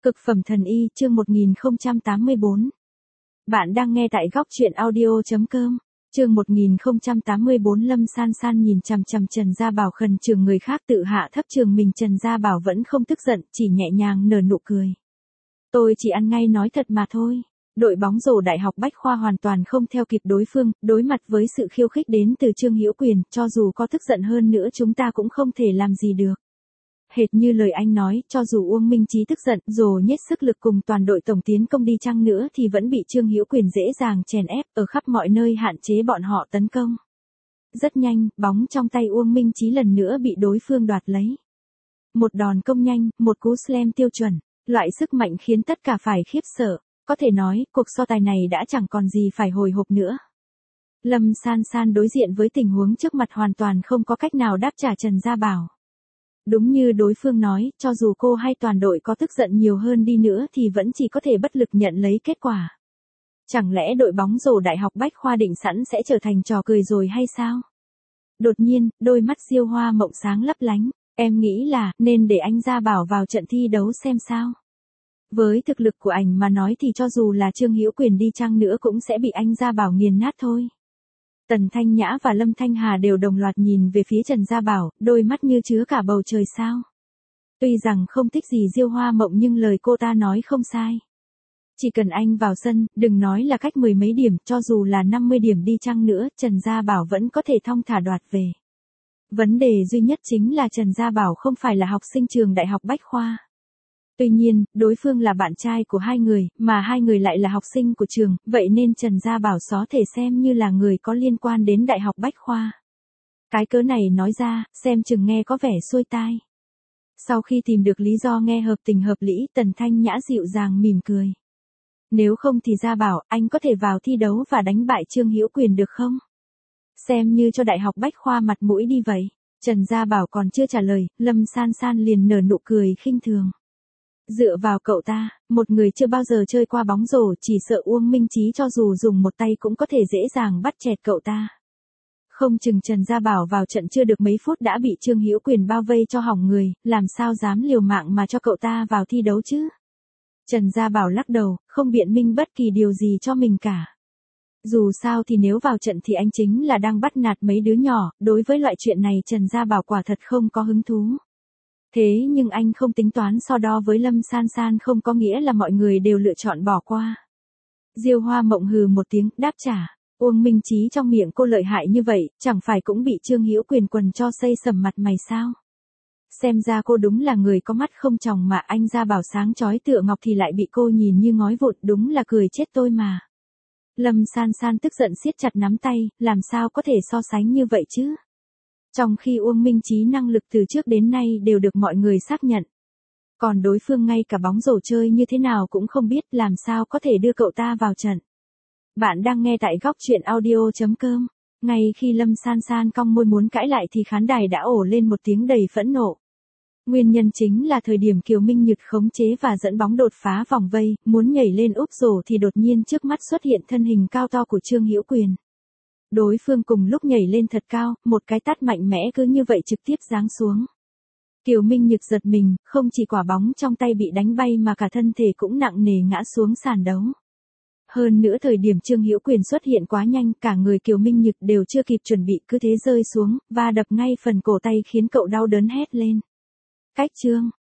Cực phẩm thần y, chương 1084. Bạn đang nghe tại góc truyện audio.com. Chương 1084. Lâm San San nhìn chằm chằm Trần Gia Bảo khẩn trường người khác tự hạ thấp trường mình. Trần Gia Bảo vẫn không tức giận, chỉ nhẹ nhàng nở nụ cười. Tôi chỉ ăn ngay nói thật mà thôi. Đội bóng rổ Đại học Bách Khoa hoàn toàn không theo kịp đối phương, đối mặt với sự khiêu khích đến từ Trương Hữu Quyền, cho dù có tức giận hơn nữa chúng ta cũng không thể làm gì được. Hệt như lời anh nói, cho dù Uông Minh Chí tức giận, dồ nhét sức lực cùng toàn đội tổng tiến công đi chăng nữa thì vẫn bị Trương Hữu Quyền dễ dàng chèn ép, ở khắp mọi nơi hạn chế bọn họ tấn công. Rất nhanh, bóng trong tay Uông Minh Chí lần nữa bị đối phương đoạt lấy. Một đòn công nhanh, một cú slam tiêu chuẩn, loại sức mạnh khiến tất cả phải khiếp sợ. Có thể nói, cuộc so tài này đã chẳng còn gì phải hồi hộp nữa. Lâm San San đối diện với tình huống trước mặt hoàn toàn không có cách nào đáp trả Trần Gia Bảo. Đúng như đối phương nói, cho dù cô hay toàn đội có tức giận nhiều hơn đi nữa thì vẫn chỉ có thể bất lực nhận lấy kết quả. Chẳng lẽ đội bóng rổ Đại học Bách Khoa định sẵn sẽ trở thành trò cười rồi hay sao? Đột nhiên, đôi mắt Diêu Hoa Mộng sáng lấp lánh, em nghĩ là nên để anh Gia Bảo vào trận thi đấu xem sao. Với thực lực của ảnh mà nói thì cho dù là Trương Hữu Quyền đi chăng nữa cũng sẽ bị anh Gia Bảo nghiền nát thôi. Tần Thanh Nhã và Lâm Thanh Hà đều đồng loạt nhìn về phía Trần Gia Bảo, đôi mắt như chứa cả bầu trời sao. Tuy rằng không thích gì Diêu Hoa Mộng nhưng lời cô ta nói không sai. Chỉ cần anh vào sân, đừng nói là cách 10 mấy điểm, cho dù là 50 điểm đi chăng nữa, Trần Gia Bảo vẫn có thể thong thả đoạt về. Vấn đề duy nhất chính là Trần Gia Bảo không phải là học sinh trường Đại học Bách Khoa. Tuy nhiên, đối phương là bạn trai của hai người, mà hai người lại là học sinh của trường, vậy nên Trần Gia Bảo có thể xem như là người có liên quan đến Đại học Bách Khoa. Cái cớ này nói ra, xem chừng nghe có vẻ xuôi tai. Sau khi tìm được lý do nghe hợp tình hợp lý, Tần Thanh Nhã dịu dàng mỉm cười. Nếu không thì Gia Bảo, anh có thể vào thi đấu và đánh bại Trương Hữu Quyền được không? Xem như cho Đại học Bách Khoa mặt mũi đi vậy. Trần Gia Bảo còn chưa trả lời, Lâm San San liền nở nụ cười khinh thường. Dựa vào cậu ta, một người chưa bao giờ chơi qua bóng rổ chỉ sợ Uông Minh Chí cho dù dùng một tay cũng có thể dễ dàng bắt chẹt cậu ta. Không chừng Trần Gia Bảo vào trận chưa được mấy phút đã bị Trương Hữu Quyền bao vây cho hỏng người, làm sao dám liều mạng mà cho cậu ta vào thi đấu chứ? Trần Gia Bảo lắc đầu, không biện minh bất kỳ điều gì cho mình cả. Dù sao thì nếu vào trận thì anh chính là đang bắt nạt mấy đứa nhỏ, đối với loại chuyện này Trần Gia Bảo quả thật không có hứng thú. Thế nhưng anh không tính toán so đo với Lâm San San không có nghĩa là mọi người đều lựa chọn bỏ qua. Diêu Hoa Mộng hừ một tiếng, đáp trả. Uông Minh Chí trong miệng cô lợi hại như vậy, chẳng phải cũng bị Trương Hữu Quyền quần cho xây sầm mặt mày sao? Xem ra cô đúng là người có mắt không tròng mà anh Gia Bảo sáng chói tựa ngọc thì lại bị cô nhìn như ngói vụn, đúng là cười chết tôi mà. Lâm San San tức giận siết chặt nắm tay, làm sao có thể so sánh như vậy chứ? Trong khi Uông Minh Chí năng lực từ trước đến nay đều được mọi người xác nhận. Còn đối phương ngay cả bóng rổ chơi như thế nào cũng không biết, làm sao có thể đưa cậu ta vào trận. Bạn đang nghe tại góc truyện audio.com. Ngay khi Lâm San San cong môi muốn cãi lại thì khán đài đã ồ lên một tiếng đầy phẫn nộ. Nguyên nhân chính là thời điểm Kiều Minh Nhật khống chế và dẫn bóng đột phá vòng vây, muốn nhảy lên úp rổ thì đột nhiên trước mắt xuất hiện thân hình cao to của Trương Hữu Quyền. Đối phương cùng lúc nhảy lên thật cao, một cái tát mạnh mẽ cứ như vậy trực tiếp giáng xuống. Kiều Minh Nhật giật mình, không chỉ quả bóng trong tay bị đánh bay mà cả thân thể cũng nặng nề ngã xuống sàn đấu. Hơn nữa thời điểm Trương Hữu Quyền xuất hiện quá nhanh, cả người Kiều Minh Nhật đều chưa kịp chuẩn bị cứ thế rơi xuống, và đập ngay phần cổ tay khiến cậu đau đớn hét lên. Cách Trương,